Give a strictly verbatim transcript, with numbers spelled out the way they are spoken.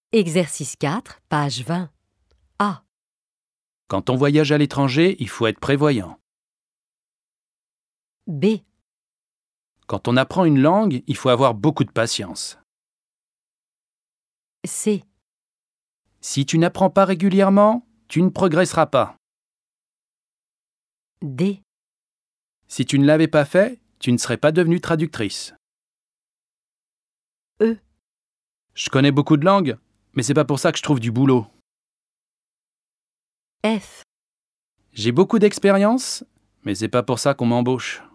Exercice quatre, page vingt. A. Quand on voyage à l'étranger, il faut être prévoyant. B. Quand on apprend une langue, il faut avoir beaucoup de patience. C. Si tu n'apprends pas régulièrement, tu ne progresseras pas. D. Si tu ne l'avais pas fait, tu ne serais pas devenue traductrice. E. Je connais beaucoup de langues, mais c'est pas pour ça que je trouve du boulot. F. J'ai beaucoup d'expérience, mais c'est pas pour ça qu'on m'embauche.